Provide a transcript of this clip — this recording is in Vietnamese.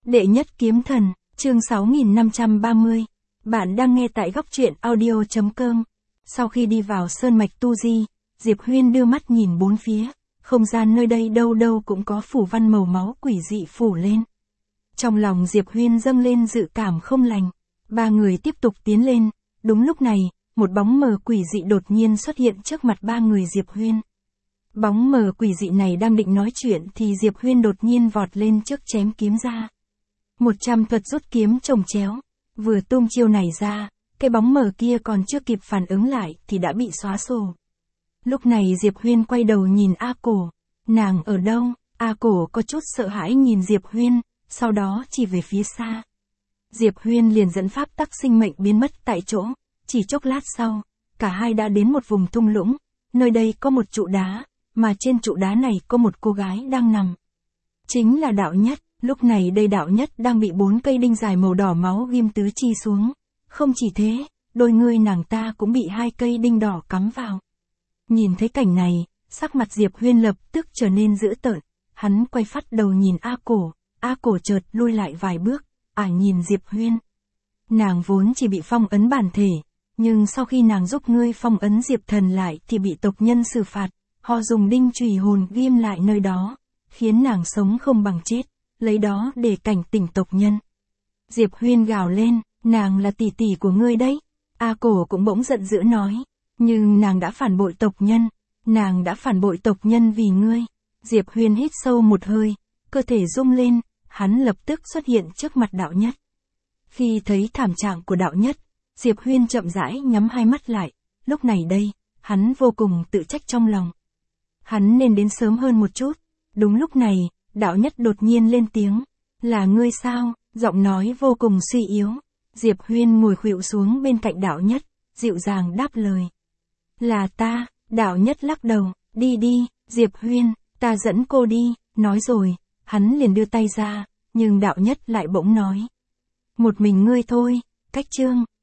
Đệ nhất kiếm thần, chương 6530. Bạn đang nghe tại góc truyện audio.com. Sau khi đi vào sơn mạch Tu Di, Diệp Huyên đưa mắt nhìn bốn phía, không gian nơi đây đâu đâu cũng có phủ văn màu máu quỷ dị phủ lên. Trong lòng Diệp Huyên dâng lên dự cảm không lành, ba người tiếp tục tiến lên, đúng lúc này, một bóng mờ quỷ dị đột nhiên xuất hiện trước mặt ba người Diệp Huyên. Bóng mờ quỷ dị này đang định nói chuyện thì Diệp Huyên đột nhiên vọt lên trước chém kiếm ra. 100 thuật rút kiếm chồng chéo, vừa tung chiêu này ra, cái bóng mờ kia còn chưa kịp phản ứng lại thì đã bị xóa sổ. Lúc này Diệp Huyên quay đầu nhìn A Cổ, nàng ở đâu? A Cổ có chút sợ hãi nhìn Diệp Huyên, sau đó chỉ về phía xa. Diệp Huyên liền dẫn pháp tắc sinh mệnh biến mất tại chỗ, chỉ chốc lát sau, cả hai đã đến một vùng thung lũng, nơi đây có một trụ đá, mà trên trụ đá này có một cô gái đang nằm. Chính là Đạo Nhất, lúc này đây Đạo Nhất đang bị 4 cây đinh dài màu đỏ máu ghim tứ chi xuống. Không chỉ thế, đôi ngươi nàng ta cũng bị 2 cây đinh đỏ cắm vào. Nhìn thấy cảnh này, sắc mặt Diệp Huyên lập tức trở nên dữ tợn, hắn quay phắt đầu nhìn A Cổ chợt lui lại vài bước, nhìn Diệp Huyên. Nàng vốn chỉ bị phong ấn bản thể, nhưng sau khi nàng giúp ngươi phong ấn Diệp Thần lại thì bị tộc nhân xử phạt, họ dùng đinh chùy hồn ghim lại nơi đó, khiến nàng sống không bằng chết, lấy đó để cảnh tỉnh tộc nhân. Diệp Huyên gào lên, nàng là tỷ tỷ của ngươi đấy. A Cổ cũng bỗng giận dữ nói, nhưng nàng đã phản bội tộc nhân, nàng đã phản bội tộc nhân vì ngươi. Diệp Huyên hít sâu một hơi, cơ thể rung lên, hắn lập tức xuất hiện trước mặt Đạo Nhất. Khi thấy thảm trạng của Đạo Nhất, Diệp Huyên chậm rãi nhắm hai mắt lại, lúc này đây, hắn vô cùng tự trách trong lòng. Hắn nên đến sớm hơn một chút. Đúng lúc này, Đạo Nhất đột nhiên lên tiếng, là ngươi sao? Giọng nói vô cùng suy yếu. Diệp Huyên ngồi khuỵu xuống bên cạnh Đạo Nhất, dịu dàng đáp lời. Là ta. Đạo Nhất lắc đầu, đi đi, Diệp Huyên, ta dẫn cô đi. Nói rồi, hắn liền đưa tay ra, nhưng Đạo Nhất lại bỗng nói. Một mình ngươi thôi, cách chương.